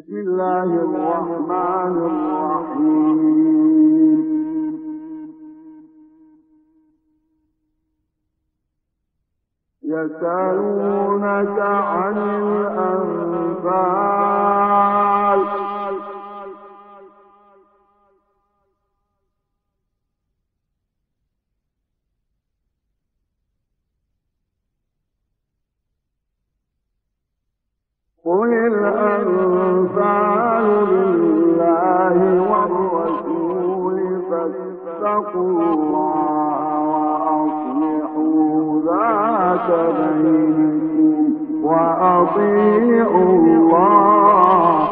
بسم الله الرحمن الرحيم. يسألونك عن الأنفال قل الأنفال لله والرسول فاتقوا الله وأصلحوا ذات بينكم وأطيعوا الله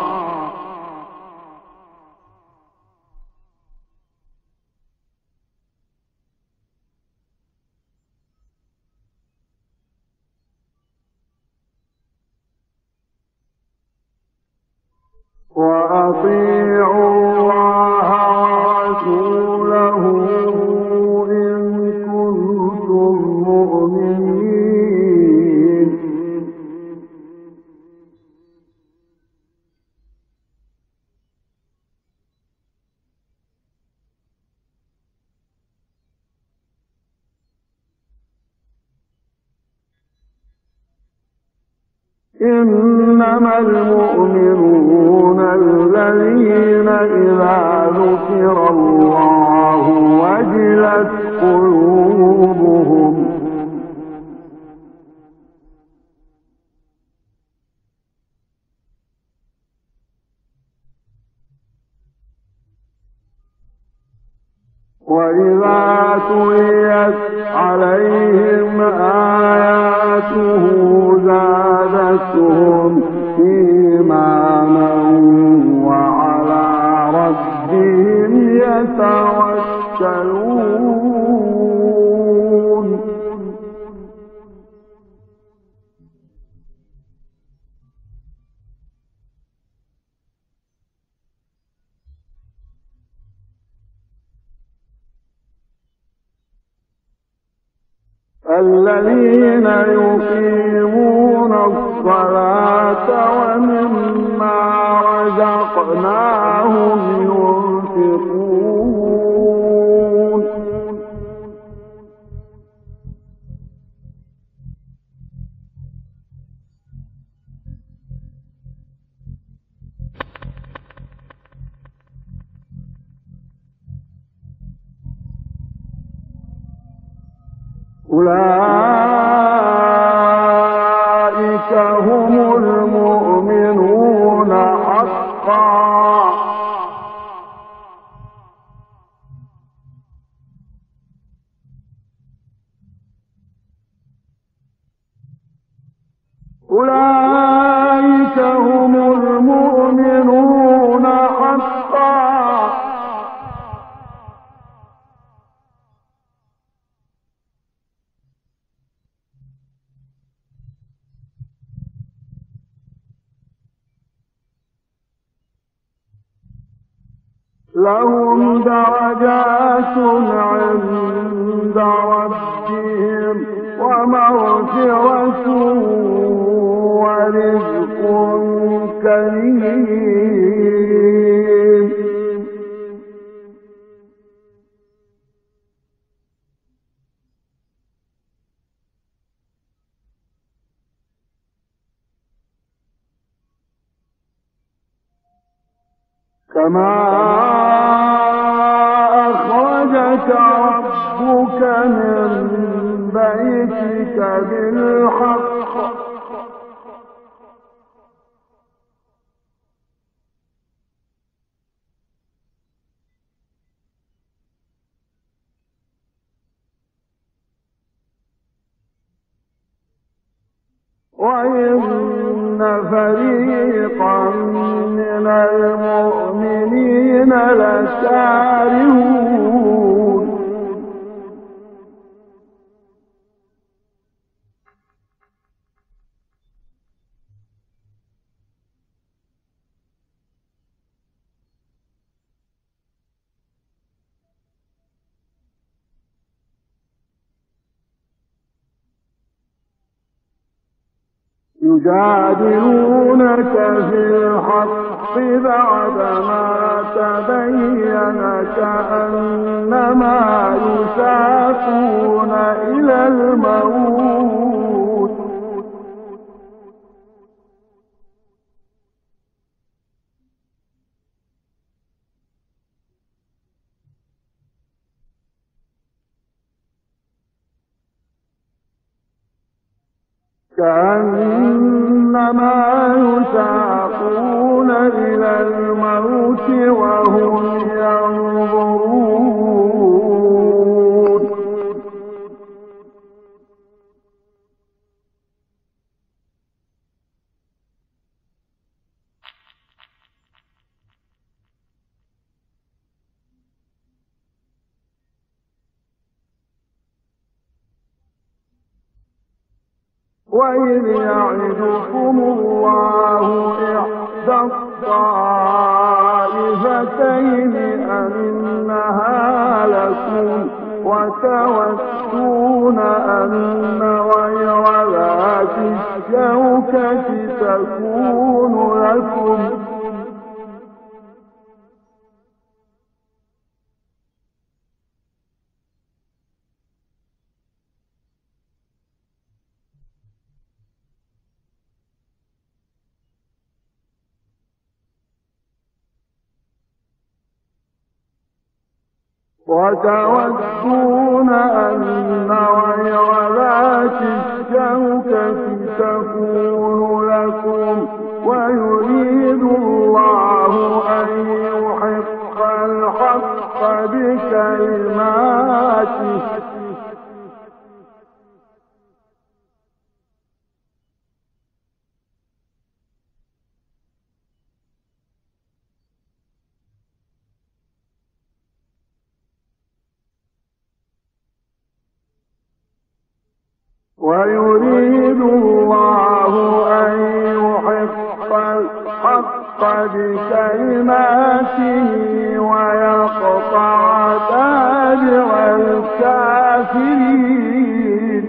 ورسوله إن كنتم مؤمنين. إنما المؤمنون الذين إذا ذكر الله وجلت قلوبهم وإذا تليت عليهم آياته زادتهم إيمانا وعلى ربهم يتوكلون. الذين يقيمون الصلاة ومما رزقناهم ينفقون. أولئك هم المؤمنون حقا. أولئك هم المؤمنون حقا. لهم درجات عند ربهم ومغفرة ورزق كريم. كما أخرجك ربك من بيتك بالحق وإن فريقا من المؤمنين لكارهون. يجادلونك في الحق بعدما تبين كأنما يساقون إلى الموت وهم ينظرون وإذ يعدكم الله إحدى الطائفتين أنها لكم وتودون أن غير ذات الشوكة تكون لكم وتودون أن غير ذات الشوكة تكون لكم ويريد الله أن يحق الحق بكلماته ويريد الله أن يحق الحق بكلماته ويقطع دابر الكافرين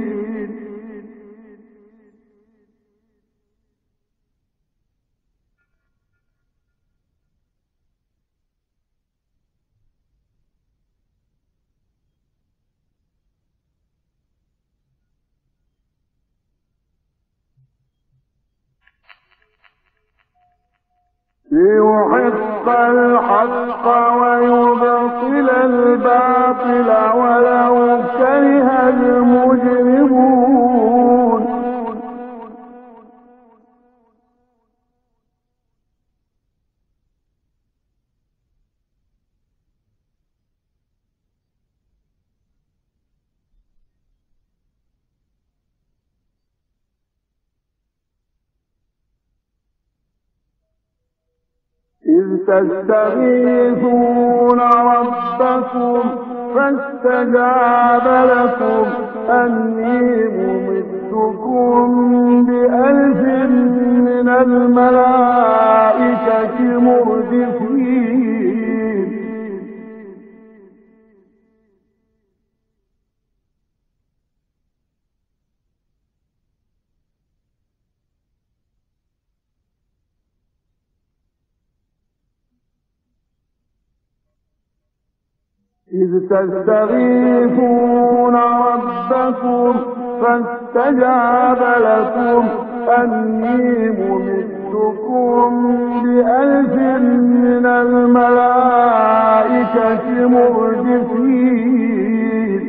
ليحق الحق ويبطل الباطل ولو كره المجرمون إذ تستغيثون ربكم فاستجاب لكم أني ممدكم ب1000 من الملائكة مردفين إذ تستغيثون ربكم فاستجاب لكم أني ممدكم ب1000 من الملائكة مردفين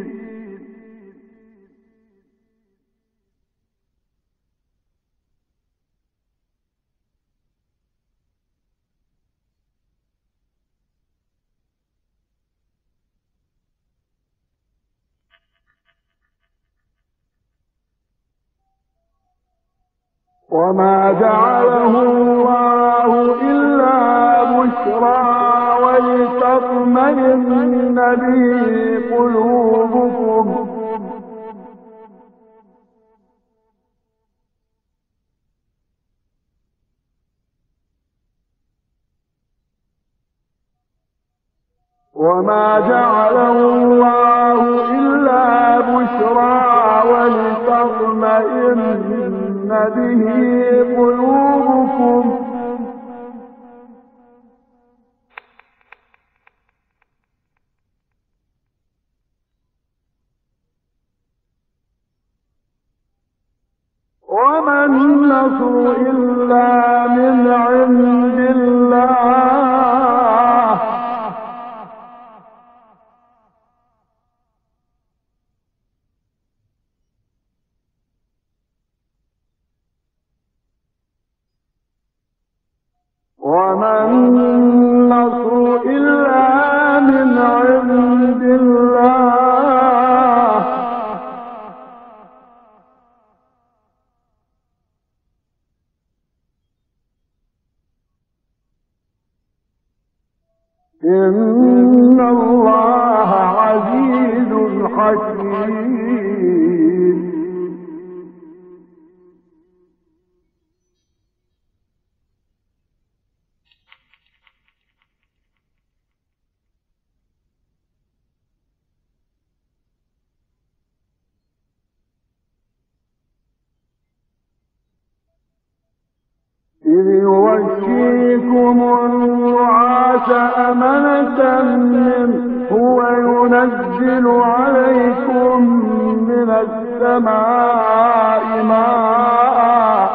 وما جعله الله إلا بشرى ولتطمئن به قلوبكم وما جعله الله إلا بشرى ولتطمئن به قلوبكم وما النصر إلا من عند الله وما النصر إلا من عند الله إن الله عزيز حكيم إذ يغشيكم النعاس أمنة منه وينزل عليكم من السماء ماء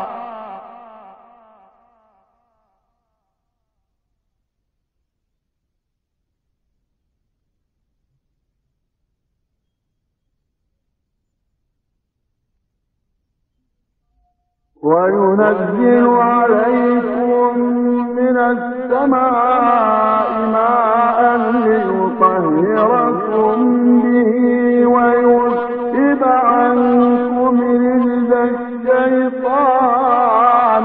وينزل عليكم من السماء ماء ليطهركم به ويذهب عنكم رجز الشيطان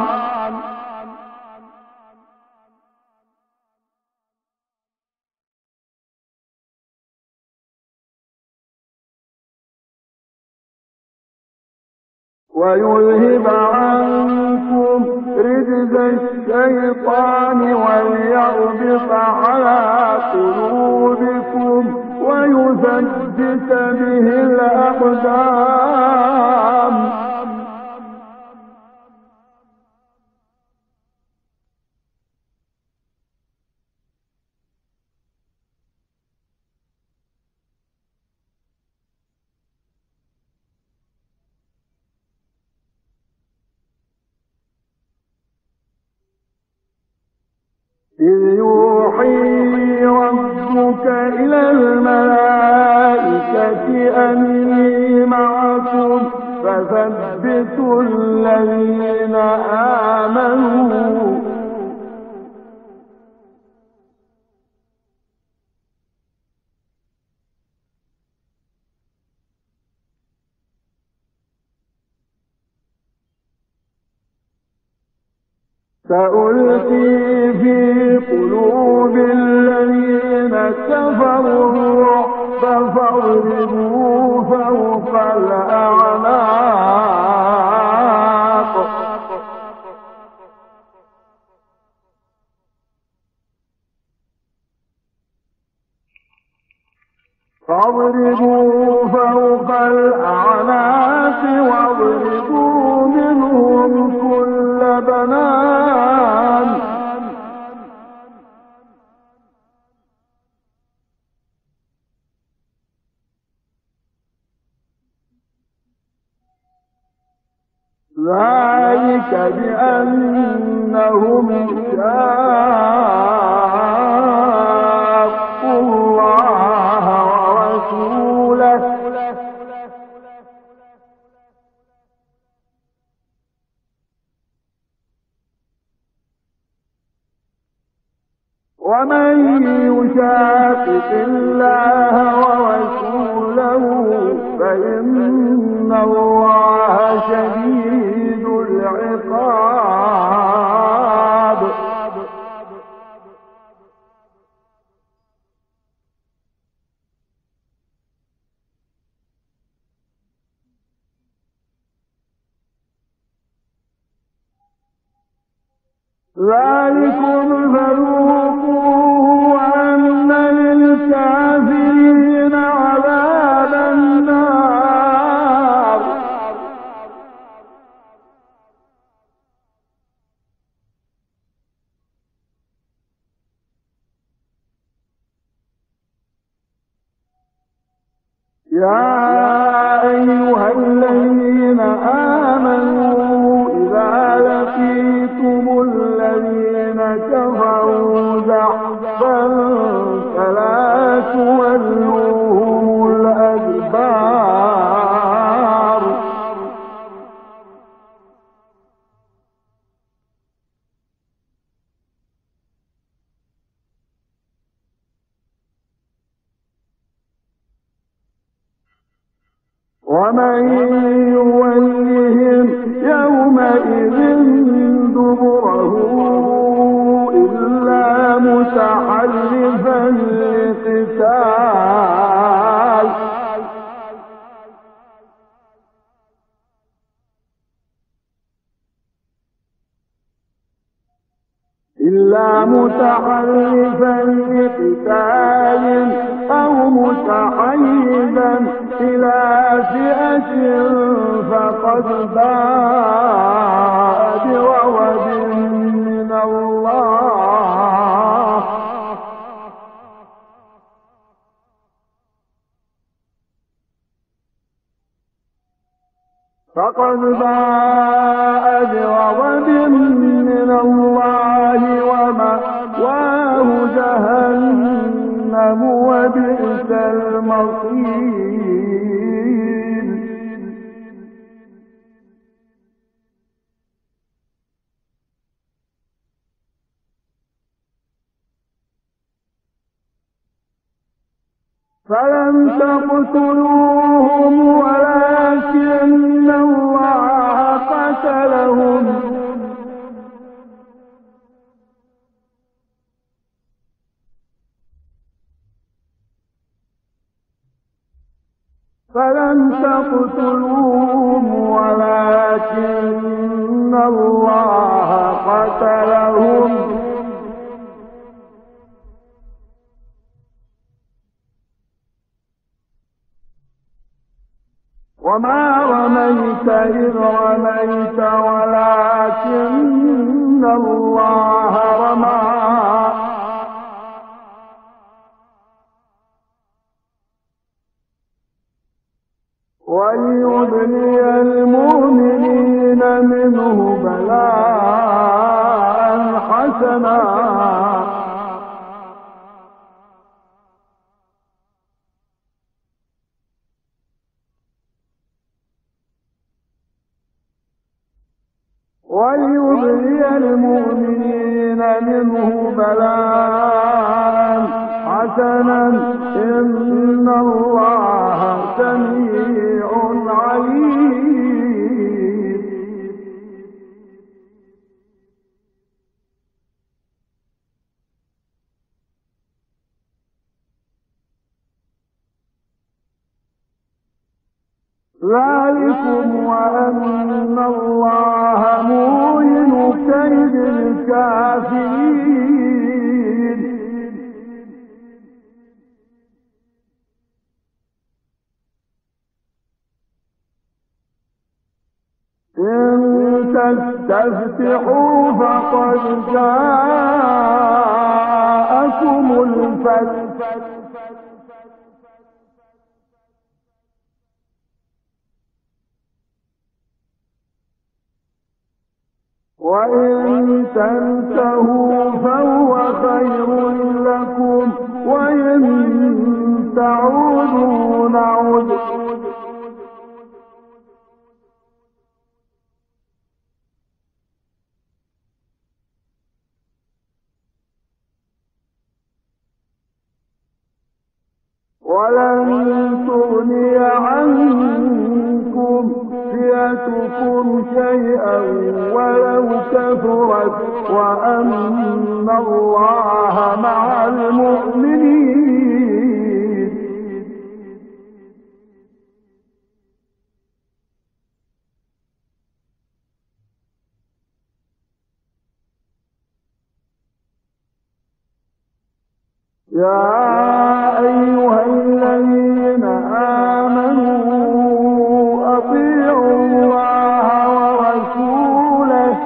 وليربط على قلوبكم ويثبت به الأقدام إذ يوحي ربك إلى الملائكة أني معكم فثبتوا الذين آمنوا سألقي في قلوب الذين كفروا الرعب فاضربوا فوق الأعناق واضربوا منهم كل بنان ذلك بأنهم شاقوا الله ورسوله ومن يشاقق الله ورسوله فإن الله شديد العقاب ذلكم فذوقوه وأن للكافرين عذاب النار يا أيها الذين آمنوا إذا لقيتم الذين كفروا زحفا فلا تولوهم الأدبار ومن يولهم يومئذ دبره إلا متحرفا لقتال أو متحيزا إلى فئة فقد باء بغضب من الله ومأواه جهنم وبئس المصير فلم تقتلوهم ولكن الله قتلهم وما رميت إذ رميت ولكن الله رمى وليبلي المؤمنين منه بلاء حسنا إن الله سميع عليم ذلكم وأن الله موهن كيد الكافرين إن تستفتحوا فقد جاءكم الفتح وإن تنتهوا فهو خير لكم وإن تعودوا نعد ولن تغني عنكم فئتكم شيئا ولو كثرت وأن الله مع المؤمنين يا أيها الذين آمنوا أطيعوا الله ورسوله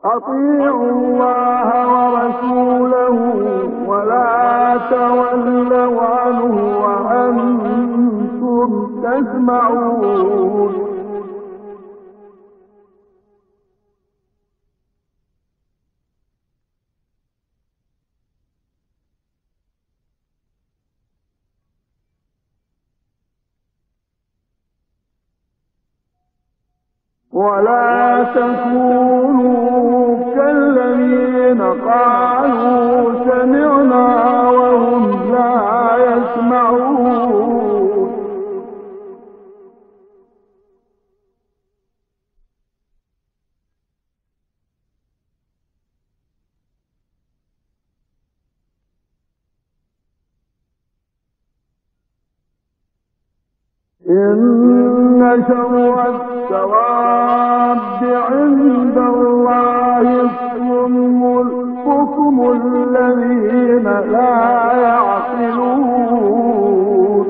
أطيعوا الله ورسوله ولا تولوا عنه وأنتم تسمعون ولا تكونوا كالذين قالوا سمعنا وهم لا يسمعون إن شر الدواب عند الله الصم الذين لا يعقلون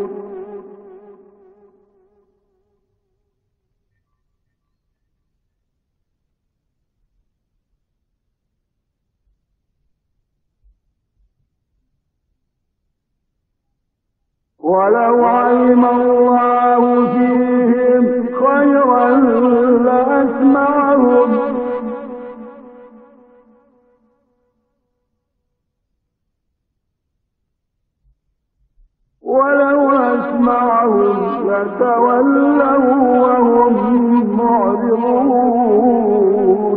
ولو علم الله فيهم خيرا لأسمعهم ولو أسمعهم لتولوا وهم معرضون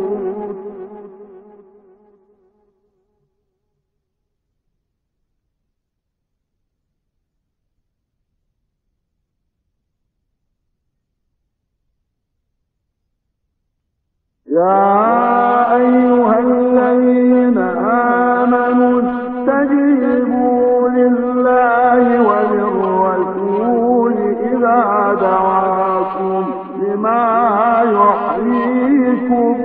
يا أيها الذين آمنوا استجيبوا لله وللرسول إذا دعاكم لما يحييكم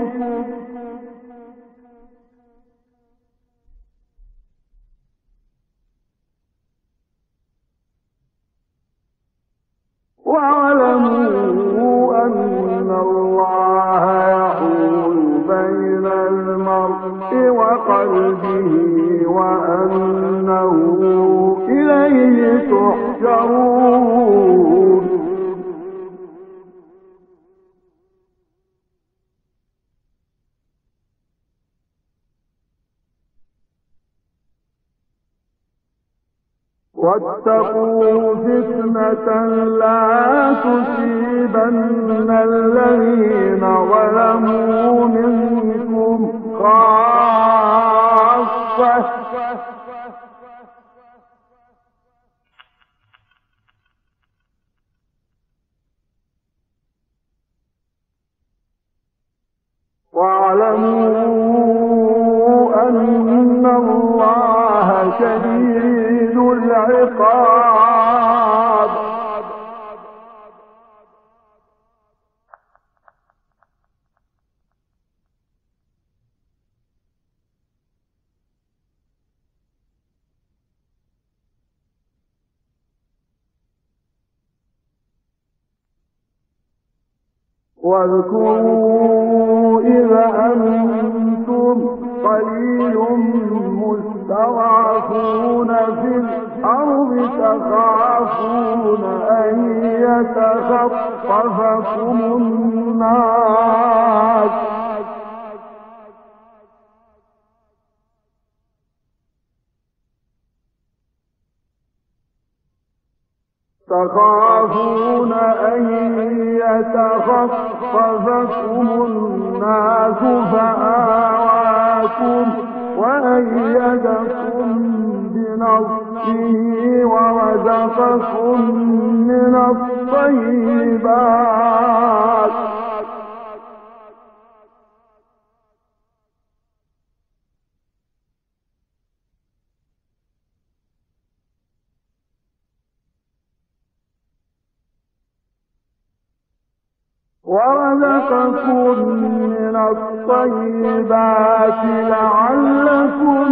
واعلموا أن الله يحول بين المرء وقلبه وأنه إليه تحشرون واتقوا فتنة لا تصيبن الذين ظلموا منكم خاصة واعلموا أن الله شديد العقاب واذكروا إذا أنتم قليل مستضعفون في الأرض تخافون أن يتخطفكم الناس فآواكم وأيدكم بنصره ورزقكم من الطيبات لعلكم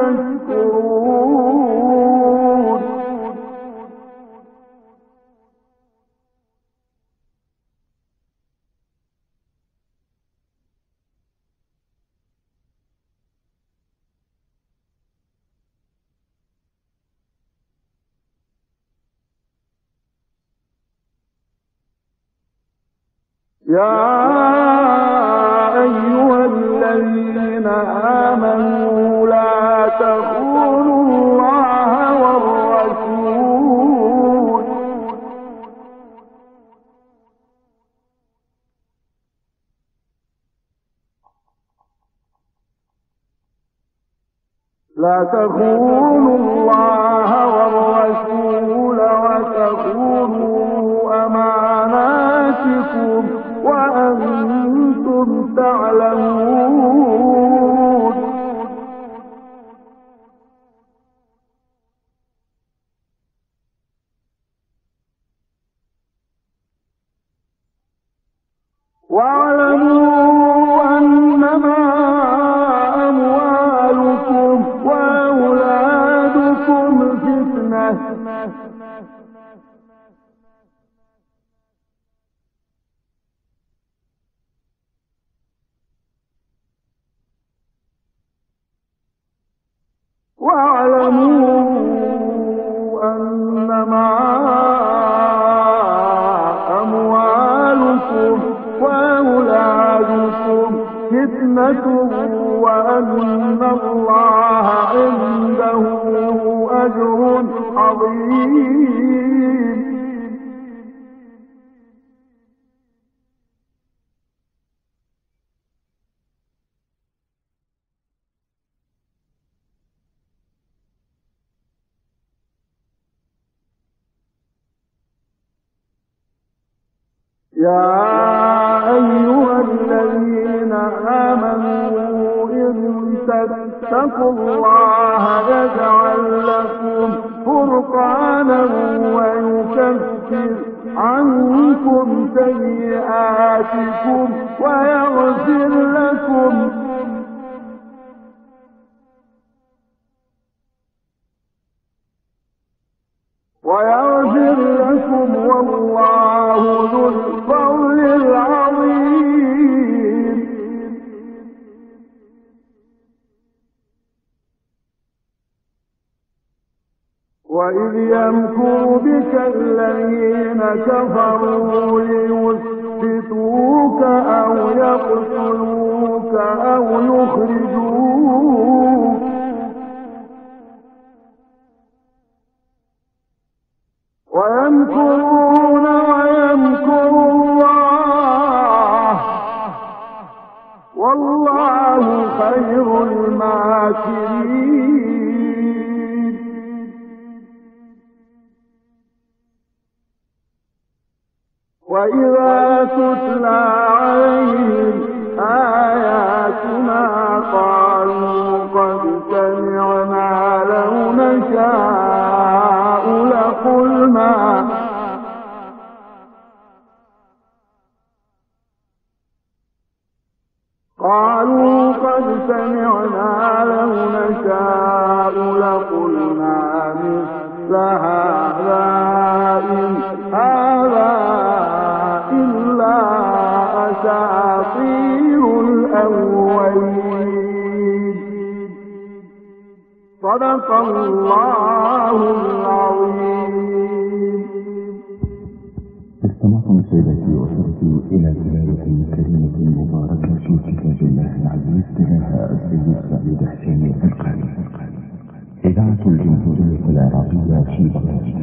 تشكرون يا أيها الذين آمنوا لا تخونوا الله والرسول وتخونوا أماناتكم وأنتم تعلمون. واعلموا أنما أموالكم وأولادكم فتنة وأن الله عنده أجر عظيم. يا أيها الذين آمنوا إن تتقوا الله يجعل لكم فرقانا ويكفر عنكم سيئاتكم ويغفر لكم والله ذو الفضل العظيم. وإذ يمكر بك الذين كفروا ليثبتوك أو يقتلوك أو يخرجوك ويمكرون ويمكر الله والله خير الماكرين. وإذا تتلى عليهم آياتنا قالوا قد سمعنا لو نشاء لقلنا مثل هذا إن هذا إلا أساطير الأولين. صدق الله العظيم. استمعتم سيدتي وسادتي إلى تلاوة كلمة مباركة في كتاب الله العزيز تلاها السيد سعيد حسين القاني. إذاعة الجمهورية العربية في بغداد.